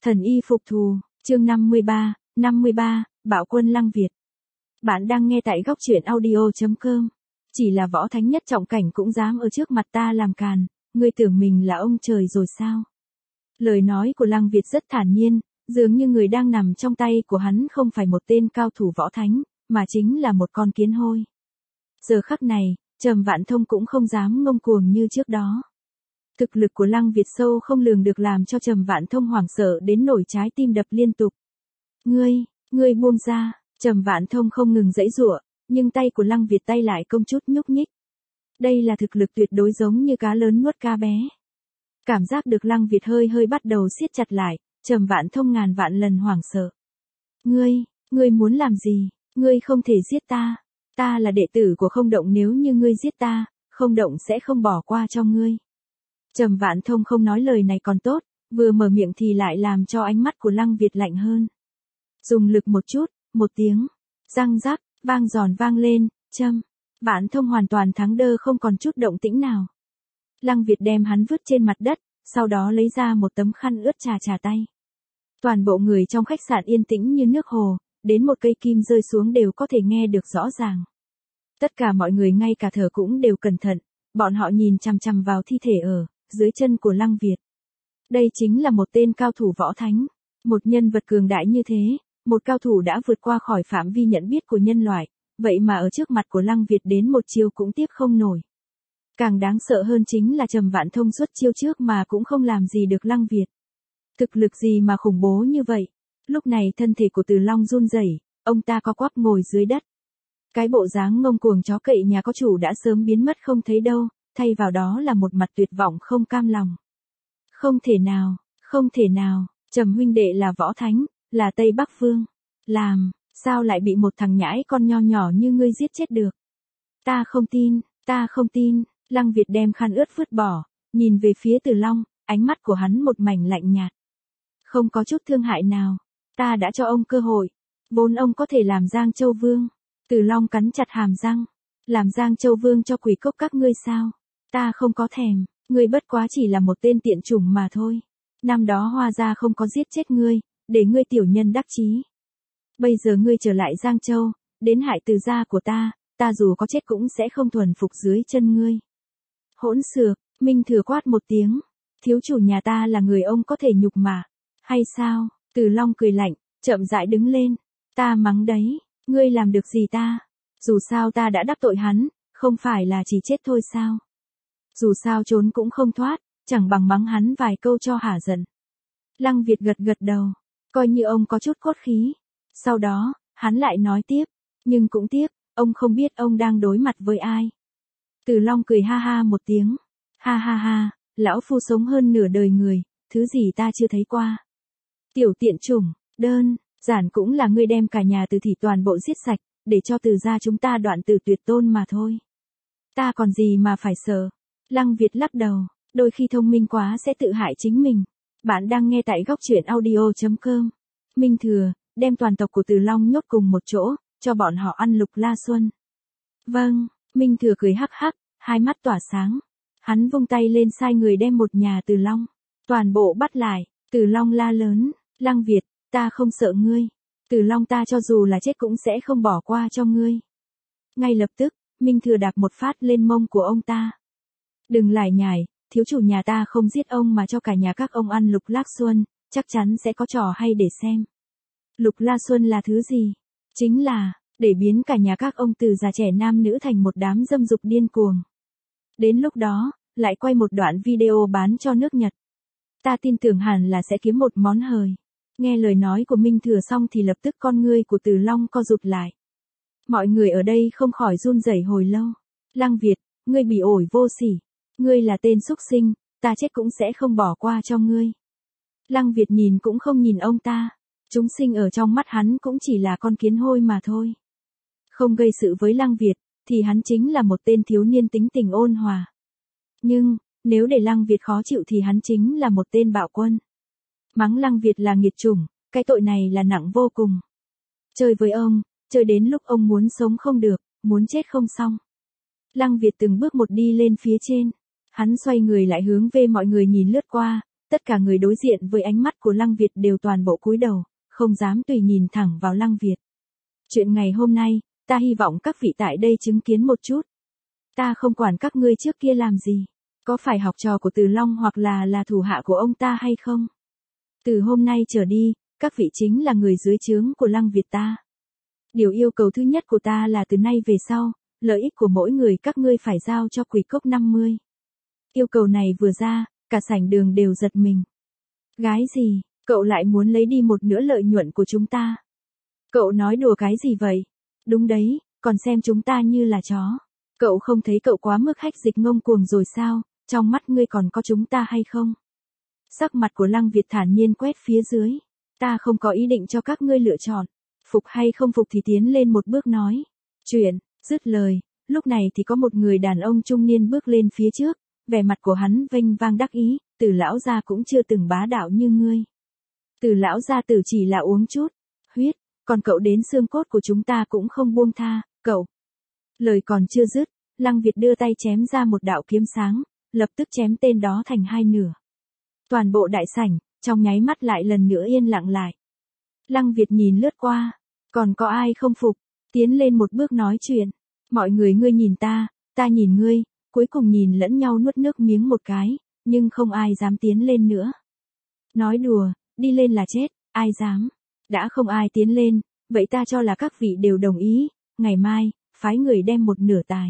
Thần y phục thù, chương 53, Bạo quân Lăng Việt. Bạn đang nghe tại góc truyện audio.com. Chỉ là võ thánh nhất trọng cảnh cũng dám ở trước mặt ta làm càn, ngươi tưởng mình là ông trời rồi sao? Lời nói của Lăng Việt rất thản nhiên, dường như người đang nằm trong tay của hắn không phải một tên cao thủ võ thánh, mà chính là một con kiến hôi. Giờ khắc này, Trầm Vạn Thông cũng không dám ngông cuồng như trước đó. Thực lực của Lăng Việt sâu không lường được làm cho Trầm Vạn Thông hoảng sợ đến nổi trái tim đập liên tục. Ngươi buông ra, Trầm Vạn Thông không ngừng giãy giụa, nhưng tay của Lăng Việt tay lại không chút nhúc nhích. Đây là thực lực tuyệt đối giống như cá lớn nuốt cá bé. Cảm giác được Lăng Việt hơi bắt đầu siết chặt lại, Trầm Vạn Thông ngàn vạn lần hoảng sợ. Ngươi muốn làm gì? Ngươi không thể giết ta. Ta là đệ tử của Không Động, nếu như ngươi giết ta, Không Động sẽ không bỏ qua cho ngươi. Trầm Vạn Thông không nói lời này còn tốt, vừa mở miệng thì lại làm cho ánh mắt của Lăng Việt lạnh hơn. Dùng lực một chút, một tiếng, răng rắc, vang giòn vang lên, Trầm Vạn Thông hoàn toàn thắng đơ không còn chút động tĩnh nào. Lăng Việt đem hắn vứt trên mặt đất, sau đó lấy ra một tấm khăn ướt chà tay. Toàn bộ người trong khách sạn yên tĩnh như nước hồ, đến một cây kim rơi xuống đều có thể nghe được rõ ràng. Tất cả mọi người ngay cả thở cũng đều cẩn thận, bọn họ nhìn chằm chằm vào thi thể ở dưới chân của Lăng Việt. Đây chính là một tên cao thủ võ thánh, một nhân vật cường đại như thế, một cao thủ đã vượt qua khỏi phạm vi nhận biết của nhân loại, vậy mà ở trước mặt của Lăng Việt đến một chiêu cũng tiếp không nổi. Càng đáng sợ hơn chính là Trầm Vạn Thông xuất chiêu trước mà cũng không làm gì được Lăng Việt. Thực lực gì mà khủng bố như vậy? Lúc này thân thể của Từ Long run rẩy, ông ta co quắp ngồi dưới đất. Cái bộ dáng ngông cuồng chó cậy nhà có chủ đã sớm biến mất không thấy đâu, thay vào đó là một mặt tuyệt vọng không cam lòng. Không thể nào, Trầm huynh đệ là võ thánh, là Tây Bắc Vương. Sao lại bị một thằng nhãi con nho nhỏ như ngươi giết chết được? Ta không tin, Lăng Việt đem khăn ướt vứt bỏ, nhìn về phía Từ Long, ánh mắt của hắn một mảnh lạnh nhạt. Không có chút thương hại nào, ta đã cho ông cơ hội, vốn ông có thể làm Giang Châu Vương. Từ Long cắn chặt hàm răng, làm Giang Châu Vương cho quỷ cốc các ngươi sao? Ta không có thèm, ngươi bất quá chỉ là một tên tiện chủng mà thôi. Năm đó Hoa gia không có giết chết ngươi, để ngươi tiểu nhân đắc chí. Bây giờ ngươi trở lại Giang Châu, đến hại Từ gia của ta dù có chết cũng sẽ không thuần phục dưới chân ngươi. Hỗn xược, Minh Thừa quát một tiếng, thiếu chủ nhà ta là người ông có thể nhục mạ, hay sao? Từ Long cười lạnh, chậm rãi đứng lên, ta mắng đấy, ngươi làm được gì ta? Dù sao ta đã đắc tội hắn, không phải là chỉ chết thôi sao? Dù sao trốn cũng không thoát, chẳng bằng mắng hắn vài câu cho hả giận. Lăng Việt gật đầu, coi như ông có chút cốt khí. Sau đó, hắn lại nói tiếp, nhưng cũng tiếc, ông không biết ông đang đối mặt với ai. Từ Long cười ha ha một tiếng, ha, lão phu sống hơn nửa đời người, thứ gì ta chưa thấy qua. Tiểu tiện chủng, đơn giản cũng là ngươi đem cả nhà Từ thị toàn bộ giết sạch, để cho Từ gia chúng ta đoạn tử tuyệt tôn mà thôi. Ta còn gì mà phải sợ. Lăng Việt lắc đầu, đôi khi thông minh quá sẽ tự hại chính mình. Bạn đang nghe tại góc truyện audio.com. Minh Thừa, đem toàn tộc của Từ Long nhốt cùng một chỗ, cho bọn họ ăn Lục La Xuân. Vâng, Minh Thừa cười hắc hắc, hai mắt tỏa sáng. Hắn vung tay lên sai người đem một nhà Từ Long toàn bộ bắt lại. Từ Long la lớn, Lăng Việt, ta không sợ ngươi. Từ Long ta cho dù là chết cũng sẽ không bỏ qua cho ngươi. Ngay lập tức, Minh Thừa đạp một phát lên mông của ông ta. Đừng lải nhải, thiếu chủ nhà ta không giết ông mà cho cả nhà các ông ăn Lục La Xuân, chắc chắn sẽ có trò hay để xem. Lục La Xuân là thứ gì? Chính là, để biến cả nhà các ông từ già trẻ nam nữ thành một đám dâm dục điên cuồng. Đến lúc đó, lại quay một đoạn video bán cho nước Nhật. Ta tin tưởng hẳn là sẽ kiếm một món hời. Nghe lời nói của Minh Thừa xong thì lập tức con ngươi của Từ Long co rụt lại. Mọi người ở đây không khỏi run rẩy hồi lâu. Lăng Việt, ngươi bị ổi vô sỉ. Ngươi là tên súc sinh, ta chết cũng sẽ không bỏ qua cho ngươi. Lăng Việt nhìn cũng không nhìn ông ta. Chúng sinh ở trong mắt hắn cũng chỉ là con kiến hôi mà thôi. Không gây sự với Lăng Việt, thì hắn chính là một tên thiếu niên tính tình ôn hòa. Nhưng, nếu để Lăng Việt khó chịu thì hắn chính là một tên bạo quân. Mắng Lăng Việt là nghiệt chủng, cái tội này là nặng vô cùng. Chơi với ông, chơi đến lúc ông muốn sống không được, muốn chết không xong. Lăng Việt từng bước một đi lên phía trên. Hắn xoay người lại hướng về mọi người nhìn lướt qua, Tất cả người đối diện với ánh mắt của Lăng Việt đều toàn bộ cúi đầu, không dám tùy nhìn thẳng vào Lăng Việt. Chuyện ngày hôm nay, ta hy vọng các vị tại đây chứng kiến một chút. Ta không quản các ngươi trước kia làm gì, có phải học trò của Từ Long hoặc là thủ hạ của ông ta hay không. Từ hôm nay trở đi, các vị chính là người dưới trướng của Lăng Việt ta. Điều yêu cầu thứ nhất của ta là từ nay về sau, lợi ích của mỗi người các ngươi phải giao cho Quỷ Cốc 50. Yêu cầu này vừa ra, cả sảnh đường đều giật mình. Gái gì, cậu lại muốn lấy đi một nửa lợi nhuận của chúng ta? Cậu nói đùa cái gì vậy? Đúng đấy, còn xem chúng ta như là chó. Cậu không thấy cậu quá mức hách dịch ngông cuồng rồi sao, trong mắt ngươi còn có chúng ta hay không? Sắc mặt của Lăng Việt thản nhiên quét phía dưới. Ta không có ý định cho các ngươi lựa chọn. Phục hay không phục thì tiến lên một bước nói. Chuyện, dứt lời, lúc này thì có một người đàn ông trung niên bước lên phía trước, vẻ mặt của hắn vênh vang đắc ý, Từ lão gia cũng chưa từng bá đạo như ngươi. Từ lão gia tử chỉ là uống chút huyết, còn cậu đến xương cốt của chúng ta cũng không buông tha, cậu. Lời còn chưa dứt, Lăng Việt đưa tay chém ra một đạo kiếm sáng, lập tức chém tên đó thành hai nửa. Toàn bộ đại sảnh, trong nháy mắt lại lần nữa yên lặng lại. Lăng Việt nhìn lướt qua, còn có ai không phục, tiến lên một bước nói chuyện. Mọi người ngươi nhìn ta nhìn ngươi, cuối cùng nhìn lẫn nhau nuốt nước miếng một cái, nhưng không ai dám tiến lên nữa. Nói đùa, đi lên là chết, ai dám. Đã không ai tiến lên, vậy ta cho là các vị đều đồng ý, ngày mai, phái người đem một nửa tài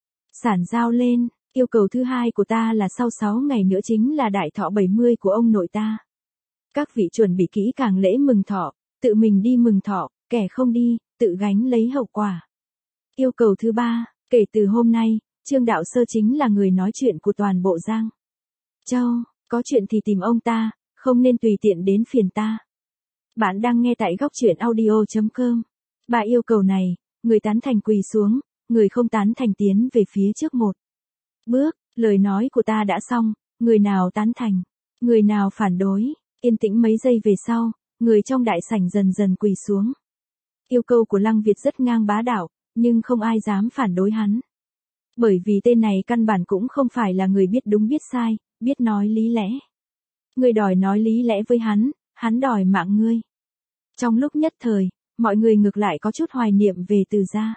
sản giao lên. Yêu cầu thứ hai của ta là sau 6 ngày nữa chính là đại thọ 70 của ông nội ta. Các vị chuẩn bị kỹ càng lễ mừng thọ, tự mình đi mừng thọ, kẻ không đi, tự gánh lấy hậu quả. Yêu cầu thứ ba, kể từ hôm nay, Trương Đạo Sơ chính là người nói chuyện của toàn bộ Giang Châu, có chuyện thì tìm ông ta, không nên tùy tiện đến phiền ta. Bạn đang nghe tại góc truyện audio.com. Ba yêu cầu này, người tán thành quỳ xuống, người không tán thành tiến về phía trước một bước. Lời nói của ta đã xong, người nào tán thành, người nào phản đối. Yên tĩnh mấy giây về sau, người trong đại sảnh dần dần quỳ xuống. Yêu cầu của Lăng Việt rất ngang bá đạo, nhưng không ai dám phản đối hắn. Bởi vì tên này căn bản cũng không phải là người biết đúng biết sai, biết nói lý lẽ. Người đòi nói lý lẽ với hắn đòi mạng ngươi. Trong lúc nhất thời, mọi người ngược lại có chút hoài niệm về Từ gia.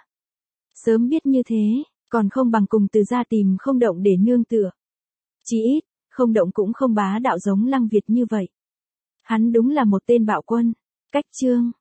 Sớm biết như thế, còn không bằng cùng Từ gia tìm Không Động để nương tựa. Chỉ ít, Không Động cũng không bá đạo giống Lăng Việt như vậy. Hắn đúng là một tên bạo quân. Cách chương